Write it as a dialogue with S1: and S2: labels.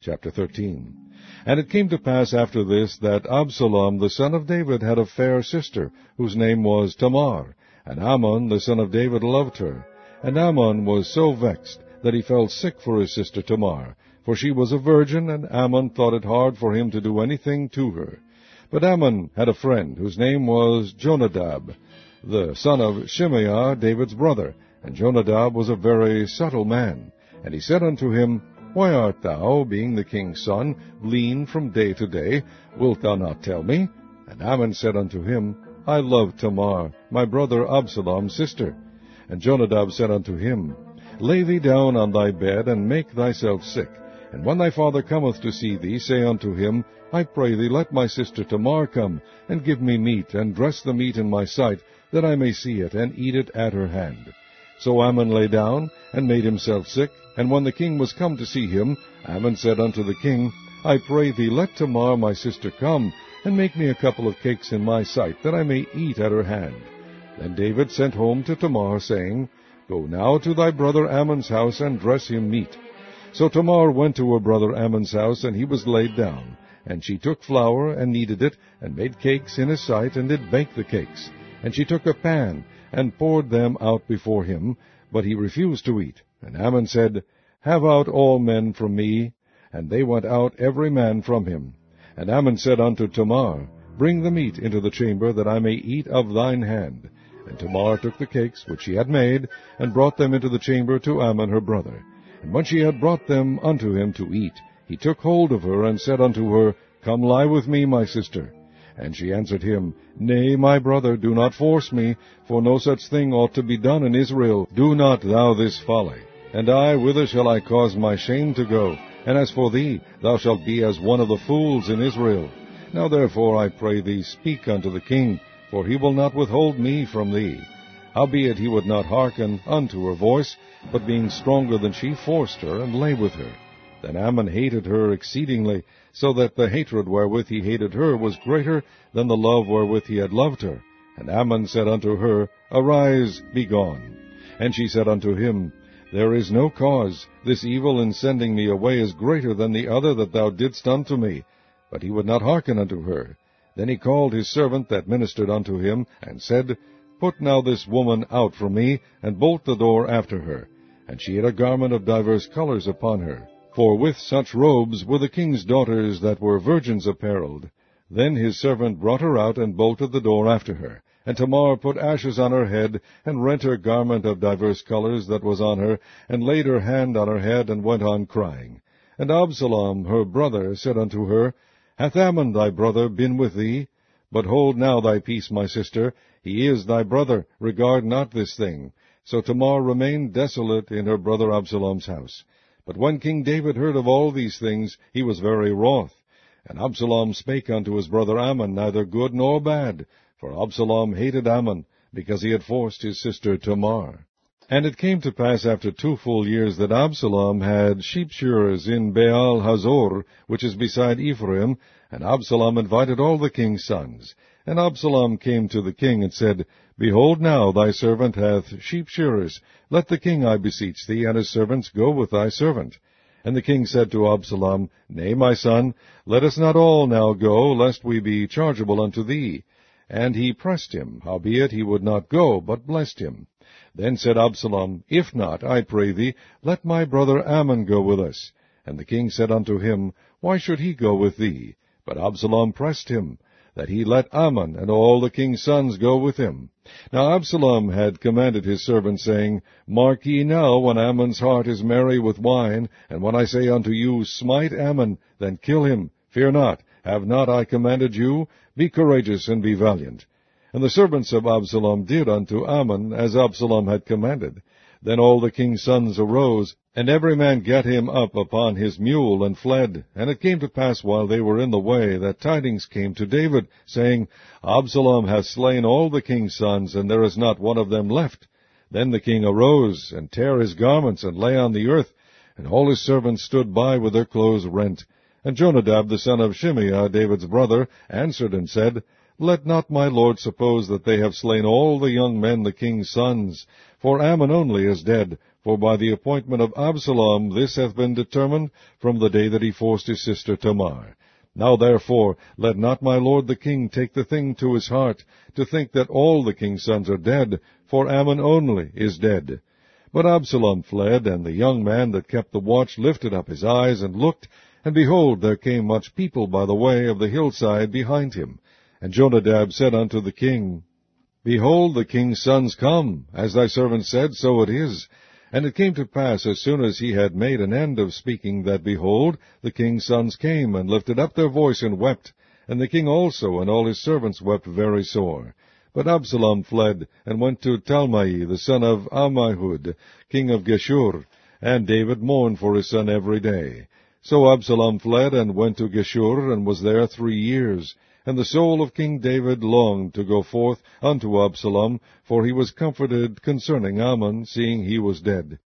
S1: Chapter 13. And it came to pass after this, that Absalom the son of David had a fair sister, whose name was Tamar. And Amnon the son of David loved her. And Amnon was so vexed, that he fell sick for his sister Tamar, for she was a virgin, and Amnon thought it hard for him to do anything to her. But Amnon had a friend, whose name was Jonadab, the son of Shimeah, David's brother. And Jonadab was a very subtle man. And he said unto him, Why art thou, being the king's son, lean from day to day? Wilt thou not tell me? And Amnon said unto him, I love Tamar, my brother Absalom's sister. And Jonadab said unto him, Lay thee down on thy bed, and make thyself sick. And when thy father cometh to see thee, say unto him, I pray thee, let my sister Tamar come, and give me meat, and dress the meat in my sight, that I may see it, and eat it at her hand. So Amnon lay down, and made himself sick. And when the king was come to see him, Amnon said unto the king, I pray thee, let Tamar my sister come, and make me a couple of cakes in my sight, that I may eat at her hand. Then David sent home to Tamar, saying, Go now to thy brother Amnon's house, and dress him meat. So Tamar went to her brother Amnon's house, and he was laid down. And she took flour, and kneaded it, and made cakes in his sight, and did bake the cakes. And she took a pan, and poured them out before him, but he refused to eat. And Amnon said, Have out all men from me. And they went out every man from him. And Amnon said unto Tamar, Bring the meat into the chamber, that I may eat of thine hand. And Tamar took the cakes which she had made, and brought them into the chamber to Amnon her brother. And when she had brought them unto him to eat, he took hold of her, and said unto her, Come lie with me, my sister. And she answered him, Nay, my brother, do not force me, for no such thing ought to be done in Israel. Do not thou this folly. And I, whither shall I cause my shame to go? And as for thee, thou shalt be as one of the fools in Israel. Now therefore, I pray thee, speak unto the king, for he will not withhold me from thee. Howbeit he would not hearken unto her voice, but being stronger than she, forced her, and lay with her. Then Amnon hated her exceedingly, so that the hatred wherewith he hated her was greater than the love wherewith he had loved her. And Amnon said unto her, Arise, be gone. And she said unto him, There is no cause. This evil in sending me away is greater than the other that thou didst unto me. But he would not hearken unto her. Then he called his servant that ministered unto him, and said, Put now this woman out from me, and bolt the door after her. And she had a garment of divers colors upon her. For with such robes were the king's daughters that were virgins apparelled. Then his servant brought her out, and bolted the door after her. And Tamar put ashes on her head, and rent her garment of divers colors that was on her, and laid her hand on her head, and went on crying. And Absalom her brother said unto her, Hath Amnon thy brother been with thee? But hold now thy peace, my sister. He is thy brother. Regard not this thing. So Tamar remained desolate in her brother Absalom's house. But when King David heard of all these things, he was very wroth. And Absalom spake unto his brother Amnon neither good nor bad, for Absalom hated Amnon, because he had forced his sister Tamar. And it came to pass after 2 full years that Absalom had sheep shearers in Baal Hazor, which is beside Ephraim, and Absalom invited all the king's sons. And Absalom came to the king, and said, Behold now, thy servant hath sheep shearers. Let the king, I beseech thee, and his servants go with thy servant. And the king said to Absalom, Nay, my son, let us not all now go, lest we be chargeable unto thee. And he pressed him, howbeit he would not go, but blessed him. Then said Absalom, If not, I pray thee, let my brother Amnon go with us. And the king said unto him, Why should he go with thee? But Absalom pressed him, that he let Amnon and all the king's sons go with him. Now Absalom had commanded his servants, saying, Mark ye now, when Amnon's heart is merry with wine, and when I say unto you, Smite Amnon, then kill him. Fear not, have not I commanded you? Be courageous and be valiant. And the servants of Absalom did unto Amnon as Absalom had commanded. Then all the king's sons arose, and every man gat him up upon his mule, and fled. And it came to pass, while they were in the way, that tidings came to David, saying, Absalom hath slain all the king's sons, and there is not one of them left. Then the king arose, and tare his garments, and lay on the earth, and all his servants stood by with their clothes rent. And Jonadab the son of Shimeah, David's brother, answered and said, Let not my lord suppose that they have slain all the young men the king's sons, for Amnon only is dead, For by the appointment of Absalom this hath been determined from the day that he forced his sister Tamar. Now therefore let not my lord the king take the thing to his heart, to think that all the king's sons are dead, for Ammon only is dead. But Absalom fled, and the young man that kept the watch lifted up his eyes, and looked, and behold, there came much people by the way of the hillside behind him. And Jonadab said unto the king, Behold, the king's sons come, as thy servant said, so it is. And it came to pass, as soon as he had made an end of speaking, that, behold, the king's sons came, and lifted up their voice, and wept. And the king also and all his servants wept very sore. But Absalom fled, and went to Talmai, the son of Ammihud, king of Geshur. And David mourned for his son every day. So Absalom fled, and went to Geshur, and was there 3 years. And the soul of King David longed to go forth unto Absalom, for he was comforted concerning Ammon, seeing he was dead.